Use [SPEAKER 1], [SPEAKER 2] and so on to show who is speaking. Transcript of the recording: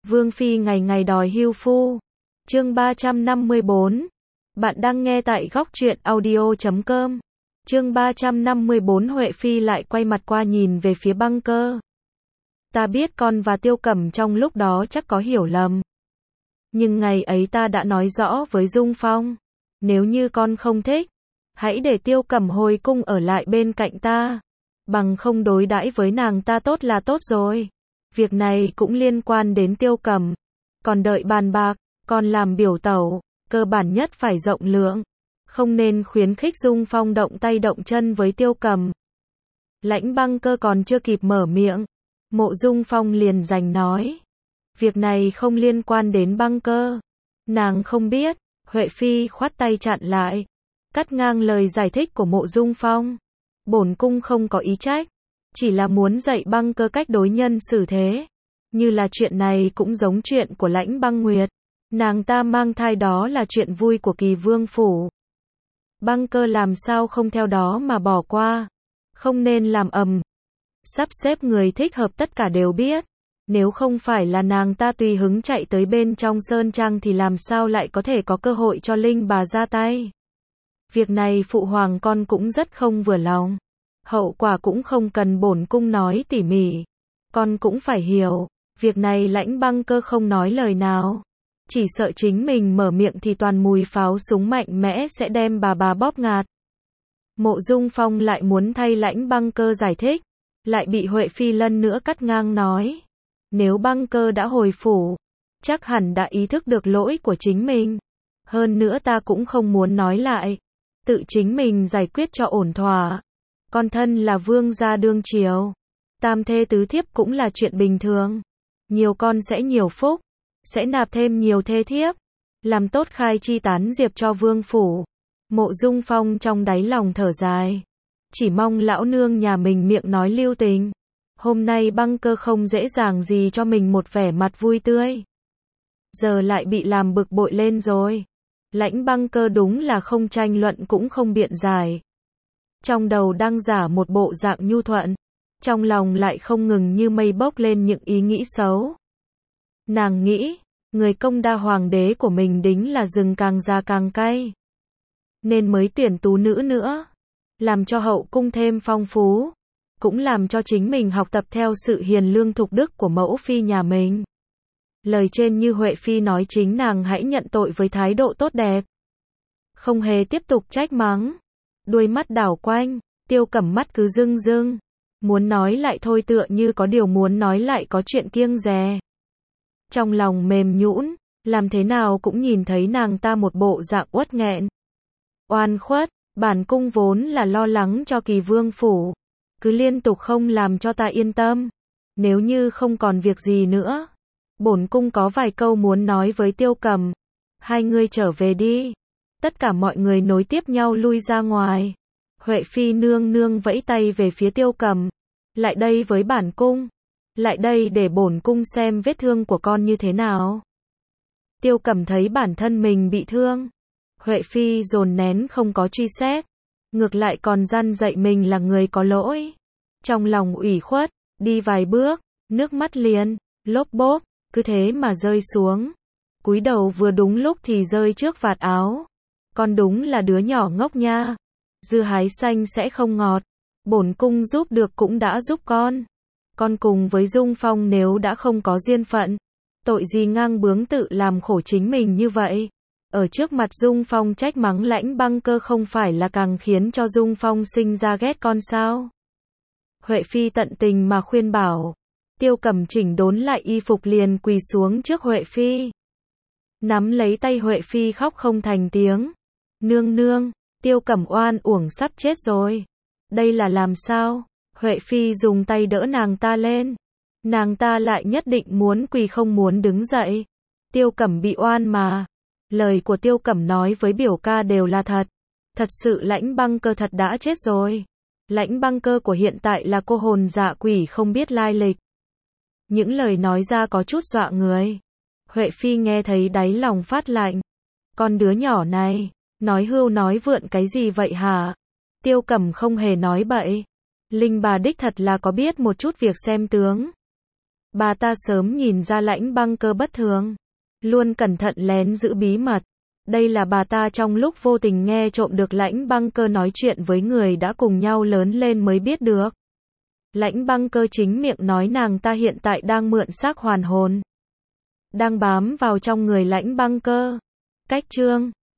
[SPEAKER 1] Vương Phi ngày ngày đòi hưu phu. Chương 354. Bạn đang nghe tại góc truyện audio.com. Chương 354. Huệ Phi lại quay mặt qua nhìn về phía Băng Cơ. Ta biết con và Tiêu Cẩm trong lúc đó chắc có hiểu lầm. Nhưng ngày ấy ta đã nói rõ với Dung Phong. Nếu như con không thích, hãy để Tiêu Cẩm hồi cung ở lại bên cạnh ta. Bằng không đối đãi với nàng ta tốt là tốt rồi. Việc này cũng liên quan đến Tiêu Cẩm. Còn đợi bàn bạc, con làm biểu tẩu, cơ bản nhất phải rộng lượng. Không nên khuyến khích Dung Phong động tay động chân với Tiêu Cẩm. Lãnh Băng Cơ còn chưa kịp mở miệng, Mộ Dung Phong liền giành nói. Việc này không liên quan đến Băng Cơ. Nàng không biết. Huệ Phi khoát tay chặn lại, cắt ngang lời giải thích của Mộ Dung Phong. Bổn cung không có ý trách, chỉ là muốn dạy Băng Cơ cách đối nhân xử thế. Như là chuyện này cũng giống chuyện của Lãnh Băng Nguyệt. Nàng ta mang thai đó là chuyện vui của Kỳ Vương phủ. Băng Cơ làm sao không theo đó mà bỏ qua. Không nên làm ầm. Sắp xếp người thích hợp tất cả đều biết. Nếu không phải là nàng ta tùy hứng chạy tới bên trong sơn trang thì làm sao lại có thể có cơ hội cho Linh bà ra tay. Việc này phụ hoàng con cũng rất không vừa lòng. Hậu quả cũng không cần bổn cung nói tỉ mỉ. Con cũng phải hiểu. Việc này Lãnh Băng Cơ không nói lời nào. Chỉ sợ chính mình mở miệng thì toàn mùi pháo súng mạnh mẽ sẽ đem bà bóp ngạt. Mộ Dung Phong lại muốn thay Lãnh Băng Cơ giải thích. Lại bị Huệ Phi lần nữa cắt ngang nói. Nếu Băng Cơ đã hồi phủ, chắc hẳn đã ý thức được lỗi của chính mình. Hơn nữa ta cũng không muốn nói lại. Tự chính mình giải quyết cho ổn thỏa. Con thân là vương gia đương triều. Tam thê tứ thiếp cũng là chuyện bình thường. Nhiều con sẽ nhiều phúc. Sẽ nạp thêm nhiều thê thiếp. Làm tốt khai chi tán diệp cho vương phủ. Mộ Dung Phong trong đáy lòng thở dài. Chỉ mong lão nương nhà mình miệng nói lưu tình. Hôm nay Băng Cơ không dễ dàng gì cho mình một vẻ mặt vui tươi. Giờ lại bị làm bực bội lên rồi. Lãnh Băng Cơ đúng là không tranh luận cũng không biện giải. Trong đầu đang giả một bộ dạng nhu thuận. Trong lòng lại không ngừng như mây bốc lên những ý nghĩ xấu. Nàng nghĩ, người công đa hoàng đế của mình đính là rừng càng già càng cay. Nên mới tuyển tú nữ nữa. Làm cho hậu cung thêm phong phú. Cũng làm cho chính mình học tập theo sự hiền lương thục đức của mẫu phi nhà mình. Lời trên như Huệ Phi nói chính nàng hãy nhận tội với thái độ tốt đẹp. Không hề tiếp tục trách mắng. Đuôi mắt đảo quanh, Tiêu Cẩm mắt cứ rưng rưng. Muốn nói lại thôi tựa như có điều muốn nói lại có chuyện kiêng dè. Trong lòng mềm nhũn, làm thế nào cũng nhìn thấy nàng ta một bộ dạng uất nghẹn. Oan khuất, bản cung vốn là lo lắng cho Kỳ Vương phủ. Cứ liên tục không làm cho ta yên tâm. Nếu như không còn việc gì nữa, bổn cung có vài câu muốn nói với Tiêu Cẩm. Hai người trở về đi. Tất cả mọi người nối tiếp nhau lui ra ngoài. Huệ Phi nương nương vẫy tay về phía Tiêu Cẩm. Lại đây với bản cung. Lại đây để bổn cung xem vết thương của con như thế nào. Tiêu Cẩm thấy bản thân mình bị thương. Huệ Phi dồn nén không có truy xét. Ngược lại còn răn dạy mình là người có lỗi. Trong lòng ủy khuất, đi vài bước, nước mắt liền, lốp bốp, cứ thế mà rơi xuống. Cúi đầu vừa đúng lúc thì rơi trước vạt áo. Con đúng là đứa nhỏ ngốc nha. Dưa hái xanh sẽ không ngọt. Bổn cung giúp được cũng đã giúp con. Con cùng với Dung Phong nếu đã không có duyên phận. Tội gì ngang bướng tự làm khổ chính mình như vậy. Ở trước mặt Dung Phong trách mắng Lãnh Băng Cơ không phải là càng khiến cho Dung Phong sinh ra ghét con sao. Huệ Phi tận tình mà khuyên bảo. Tiêu Cẩm chỉnh đốn lại y phục liền quỳ xuống trước Huệ Phi. Nắm lấy tay Huệ Phi khóc không thành tiếng. Nương nương, Tiêu Cẩm oan uổng sắp chết rồi. Đây là làm sao? Huệ Phi dùng tay đỡ nàng ta lên. Nàng ta lại nhất định muốn quỳ không muốn đứng dậy. Tiêu Cẩm bị oan mà. Lời của Tiêu Cẩm nói với biểu ca đều là thật. Thật sự Lãnh Băng Cơ thật đã chết rồi. Lãnh Băng Cơ của hiện tại là cô hồn dạ quỷ không biết lai lịch. Những lời nói ra có chút dọa người. Huệ Phi nghe thấy đáy lòng phát lạnh. Con đứa nhỏ này, nói hưu nói vượn cái gì vậy hả? Tiêu Cẩm không hề nói bậy. Linh bà đích thật là có biết một chút việc xem tướng. Bà ta sớm nhìn ra Lãnh Băng Cơ bất thường, luôn cẩn thận lén giữ bí mật. Đây là bà ta trong lúc vô tình nghe trộm được Lãnh Băng Cơ nói chuyện với người đã cùng nhau lớn lên mới biết được. Lãnh Băng Cơ chính miệng nói nàng ta hiện tại đang mượn xác hoàn hồn, đang bám vào trong người Lãnh Băng Cơ. Cách chương